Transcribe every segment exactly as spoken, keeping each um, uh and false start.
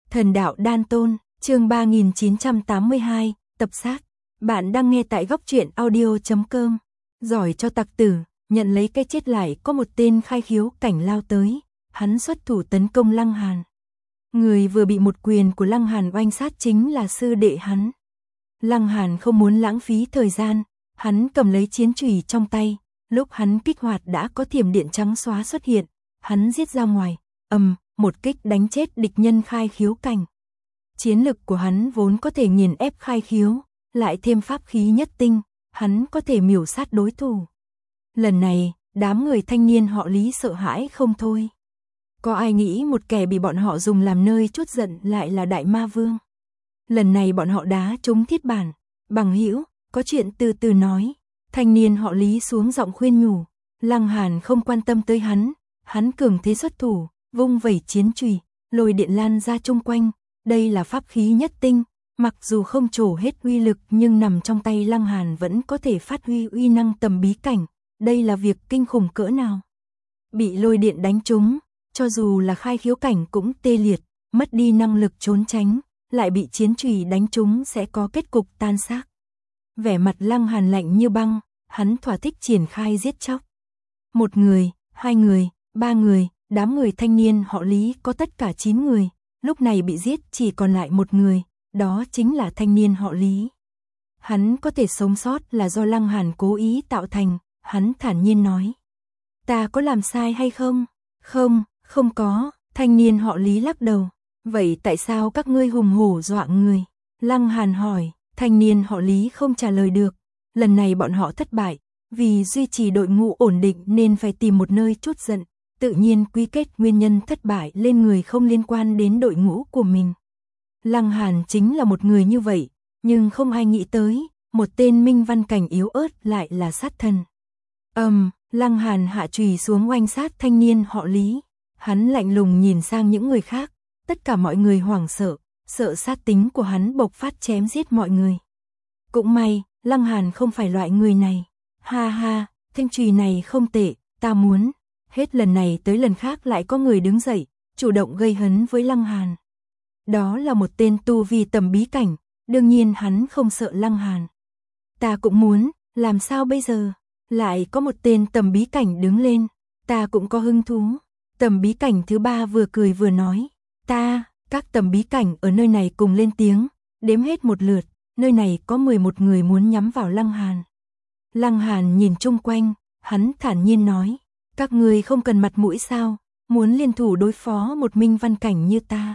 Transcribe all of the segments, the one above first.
Thần đạo đan tôn, chương ba nghìn chín trăm tám mươi hai, tập sát. Bạn đang nghe tại góc truyện audio chấm com. Giỏi cho tặc tử, nhận lấy cái chết lại có một tên khai khiếu cảnh lao tới, hắn xuất thủ tấn công Lăng Hàn. Người vừa bị một quyền của Lăng Hàn oanh sát chính là sư đệ hắn. Lăng Hàn không muốn lãng phí thời gian, hắn cầm lấy chiến chùy trong tay, lúc hắn kích hoạt đã có thiểm điện trắng xóa xuất hiện, hắn giết ra ngoài, ầm, một kích đánh chết địch nhân khai khiếu cảnh. Chiến lực của hắn vốn có thể nghiền ép khai khiếu, lại thêm pháp khí nhất tinh, hắn có thể miểu sát đối thủ. Lần này, đám người thanh niên họ Lý sợ hãi không thôi. Có ai nghĩ một kẻ bị bọn họ dùng làm nơi trút giận lại là Đại Ma Vương. Lần này bọn họ đá trúng thiết bản, bằng hữu, có chuyện từ từ nói. Thanh niên họ Lý xuống giọng khuyên nhủ, Lăng Hàn không quan tâm tới hắn, hắn cường thế xuất thủ, vung vẩy chiến chùy, lôi điện lan ra chung quanh, đây là pháp khí nhất tinh, mặc dù không trổ hết uy lực nhưng nằm trong tay Lăng Hàn vẫn có thể phát huy uy năng tầm bí cảnh, đây là việc kinh khủng cỡ nào. Bị lôi điện đánh trúng, cho dù là khai khiếu cảnh cũng tê liệt, mất đi năng lực trốn tránh, lại bị chiến chùy đánh trúng sẽ có kết cục tan xác. Vẻ mặt Lăng Hàn lạnh như băng, hắn thỏa thích triển khai giết chóc. Một người, hai người, ba người, đám người thanh niên họ Lý có tất cả chín người, lúc này bị giết chỉ còn lại một người, đó chính là thanh niên họ Lý. Hắn có thể sống sót là do Lăng Hàn cố ý tạo thành, hắn thản nhiên nói. Ta có làm sai hay không? Không, không có, thanh niên họ Lý lắc đầu. Vậy tại sao các ngươi hùng hổ dọa người? Lăng Hàn hỏi, thanh niên họ Lý không trả lời được. Lần này bọn họ thất bại, vì duy trì đội ngũ ổn định nên phải tìm một nơi trút giận. Tự nhiên quy kết nguyên nhân thất bại lên người không liên quan đến đội ngũ của mình. Lăng Hàn chính là một người như vậy, nhưng không ai nghĩ tới, một tên minh văn cảnh yếu ớt lại là sát thần. Ầm, um, Lăng Hàn hạ chùy xuống oanh sát thanh niên họ Lý. Hắn lạnh lùng nhìn sang những người khác, tất cả mọi người hoảng sợ, sợ sát tính của hắn bộc phát chém giết mọi người. Cũng may, Lăng Hàn không phải loại người này. Ha ha, thanh chùy này không tệ, ta muốn. Hết lần này tới lần khác lại có người đứng dậy, chủ động gây hấn với Lăng Hàn. Đó là một tên tu vi tầm bí cảnh, đương nhiên hắn không sợ Lăng Hàn. Ta cũng muốn, làm sao bây giờ? Lại có một tên tầm bí cảnh đứng lên, ta cũng có hứng thú. Tầm bí cảnh thứ ba vừa cười vừa nói, ta, các tầm bí cảnh ở nơi này cùng lên tiếng, đếm hết một lượt, nơi này có mười một người muốn nhắm vào Lăng Hàn. Lăng Hàn nhìn chung quanh, hắn thản nhiên nói, các ngươi không cần mặt mũi sao, muốn liên thủ đối phó một minh văn cảnh như ta.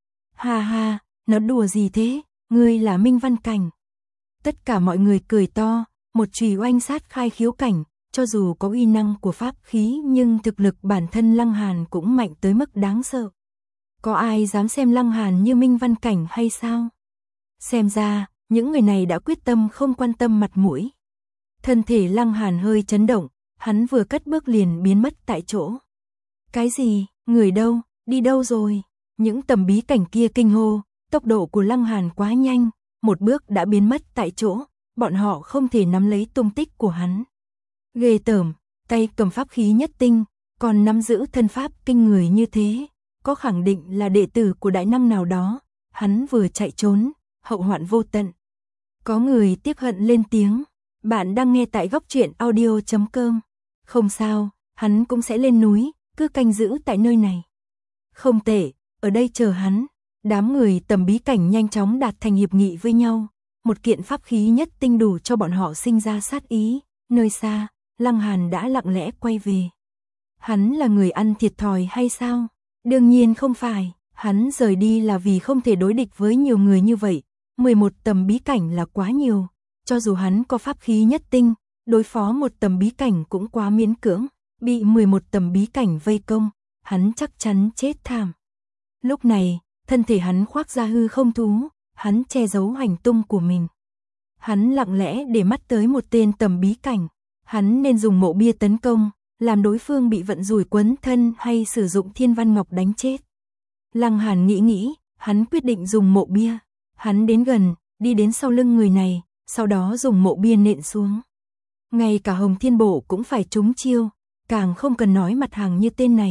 Ha ha, nó đùa gì thế, ngươi là minh văn cảnh. Tất cả mọi người cười to, một chùy oanh sát khai khiếu cảnh, cho dù có uy năng của pháp khí nhưng thực lực bản thân Lăng Hàn cũng mạnh tới mức đáng sợ. Có ai dám xem Lăng Hàn như minh văn cảnh hay sao? Xem ra, những người này đã quyết tâm không quan tâm mặt mũi. Thân thể Lăng Hàn hơi chấn động, hắn vừa cất bước liền biến mất tại chỗ. Cái gì, người đâu, đi đâu rồi? Những tầm bí cảnh kia kinh hô, tốc độ của Lăng Hàn quá nhanh, một bước đã biến mất tại chỗ, bọn họ không thể nắm lấy tung tích của hắn. Ghê tởm, tay cầm pháp khí nhất tinh, còn nắm giữ thân pháp kinh người như thế, có khẳng định là đệ tử của đại năng nào đó, hắn vừa chạy trốn, hậu hoạn vô tận. Có người tiếc hận lên tiếng, bạn đang nghe tại góc truyện audio chấm com. Không sao, hắn cũng sẽ lên núi, cứ canh giữ tại nơi này. Không tệ, ở đây chờ hắn. Đám người tầm bí cảnh nhanh chóng đạt thành hiệp nghị với nhau, một kiện pháp khí nhất tinh đủ cho bọn họ sinh ra sát ý. Nơi xa, Lăng Hàn đã lặng lẽ quay về. Hắn là người ăn thiệt thòi hay sao? Đương nhiên không phải, hắn rời đi là vì không thể đối địch với nhiều người như vậy. mười một tầm bí cảnh là quá nhiều, cho dù hắn có pháp khí nhất tinh, đối phó một tầm bí cảnh cũng quá miễn cưỡng, bị mười một tầm bí cảnh vây công, hắn chắc chắn chết thảm. Lúc này, thân thể hắn khoác ra hư không thú, hắn che giấu hành tung của mình. Hắn lặng lẽ để mắt tới một tên tầm bí cảnh, hắn nên dùng mộ bia tấn công, làm đối phương bị vận rủi quấn thân hay sử dụng thiên văn ngọc đánh chết. Lăng Hàn nghĩ nghĩ, hắn quyết định dùng mộ bia. Hắn đến gần, đi đến sau lưng người này, sau đó dùng mộ bia nện xuống. Ngay cả Hồng Thiên Bộ cũng phải trúng chiêu, càng không cần nói mặt hàng như tên này,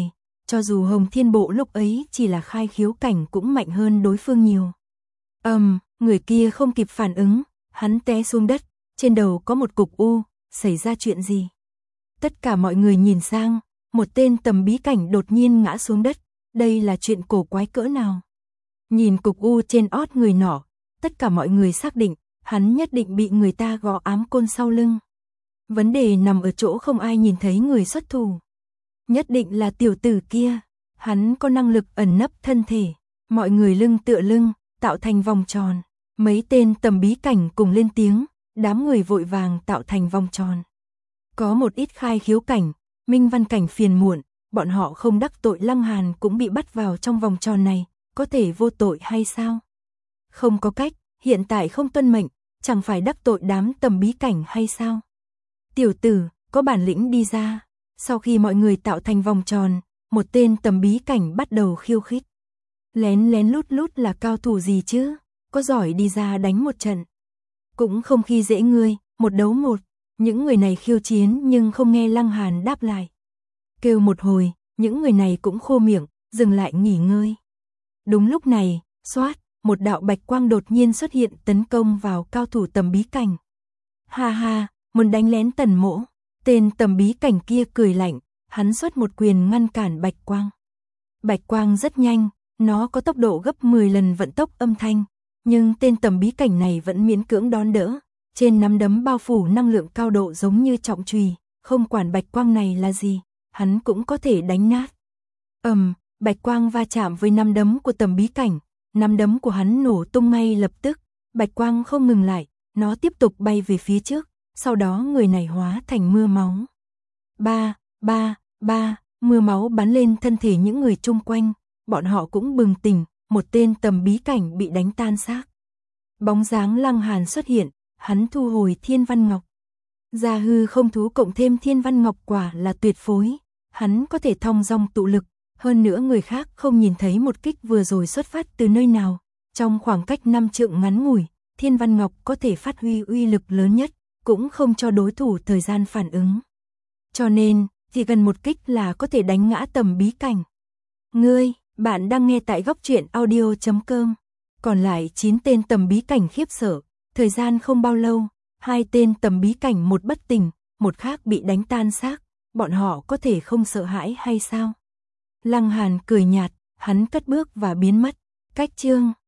cho dù Hồng Thiên Bộ lúc ấy chỉ là khai khiếu cảnh cũng mạnh hơn đối phương nhiều. Ầm, um, người kia không kịp phản ứng, hắn té xuống đất, trên đầu có một cục u, xảy ra chuyện gì? Tất cả mọi người nhìn sang, một tên tầm bí cảnh đột nhiên ngã xuống đất, đây là chuyện cổ quái cỡ nào? Nhìn cục u trên ót người nọ, tất cả mọi người xác định, hắn nhất định bị người ta gõ ám côn sau lưng. Vấn đề nằm ở chỗ không ai nhìn thấy người xuất thủ. Nhất định là tiểu tử kia, hắn có năng lực ẩn nấp thân thể, mọi người lưng tựa lưng, tạo thành vòng tròn. Mấy tên tầm bí cảnh cùng lên tiếng, đám người vội vàng tạo thành vòng tròn. Có một ít khai khiếu cảnh, minh văn cảnh phiền muộn, bọn họ không đắc tội Lăng Hàn cũng bị bắt vào trong vòng tròn này, có thể vô tội hay sao? Không có cách, hiện tại không tuân mệnh, chẳng phải đắc tội đám tầm bí cảnh hay sao? Tiểu tử, có bản lĩnh đi ra. Sau khi mọi người tạo thành vòng tròn, một tên tầm bí cảnh bắt đầu khiêu khích. Lén lén lút lút là cao thủ gì chứ? Có giỏi đi ra đánh một trận. Cũng không khi dễ ngươi, một đấu một. Những người này khiêu chiến nhưng không nghe Lăng Hàn đáp lại. Kêu một hồi, những người này cũng khô miệng, dừng lại nghỉ ngơi. Đúng lúc này, xoát, một đạo bạch quang đột nhiên xuất hiện tấn công vào cao thủ tầm bí cảnh. Ha ha, muốn đánh lén Tần Mỗ. Tên tầm bí cảnh kia cười lạnh, hắn xuất một quyền ngăn cản bạch quang. Bạch quang rất nhanh, nó có tốc độ gấp mười lần vận tốc âm thanh, nhưng tên tầm bí cảnh này vẫn miễn cưỡng đón đỡ. Trên nắm đấm bao phủ năng lượng cao độ giống như trọng chùy, không quản bạch quang này là gì, hắn cũng có thể đánh nát. Ầm, um, bạch quang va chạm với nắm đấm của tầm bí cảnh, nắm đấm của hắn nổ tung ngay lập tức, bạch quang không ngừng lại, nó tiếp tục bay về phía trước, sau đó người này hóa thành mưa máu. Ba, ba, ba, mưa máu bắn lên thân thể những người chung quanh, bọn họ cũng bừng tỉnh, một tên tầm bí cảnh bị đánh tan xác. Bóng dáng Lăng Hàn xuất hiện, hắn thu hồi Thiên Văn Ngọc. Gia hư không thú cộng thêm Thiên Văn Ngọc quả là tuyệt phối, hắn có thể thong dong tụ lực, hơn nữa người khác không nhìn thấy một kích vừa rồi xuất phát từ nơi nào. Trong khoảng cách năm trượng ngắn ngủi, Thiên Văn Ngọc có thể phát huy uy lực lớn nhất, cũng không cho đối thủ thời gian phản ứng. Cho nên, chỉ gần một kích là có thể đánh ngã tầm bí cảnh. Ngươi, bạn đang nghe tại góc truyện audio chấm com. Còn lại chín tên tầm bí cảnh khiếp sợ, thời gian không bao lâu, hai tên tầm bí cảnh một bất tỉnh, một khác bị đánh tan xác, bọn họ có thể không sợ hãi hay sao? Lăng Hàn cười nhạt, hắn cất bước và biến mất. Cách chương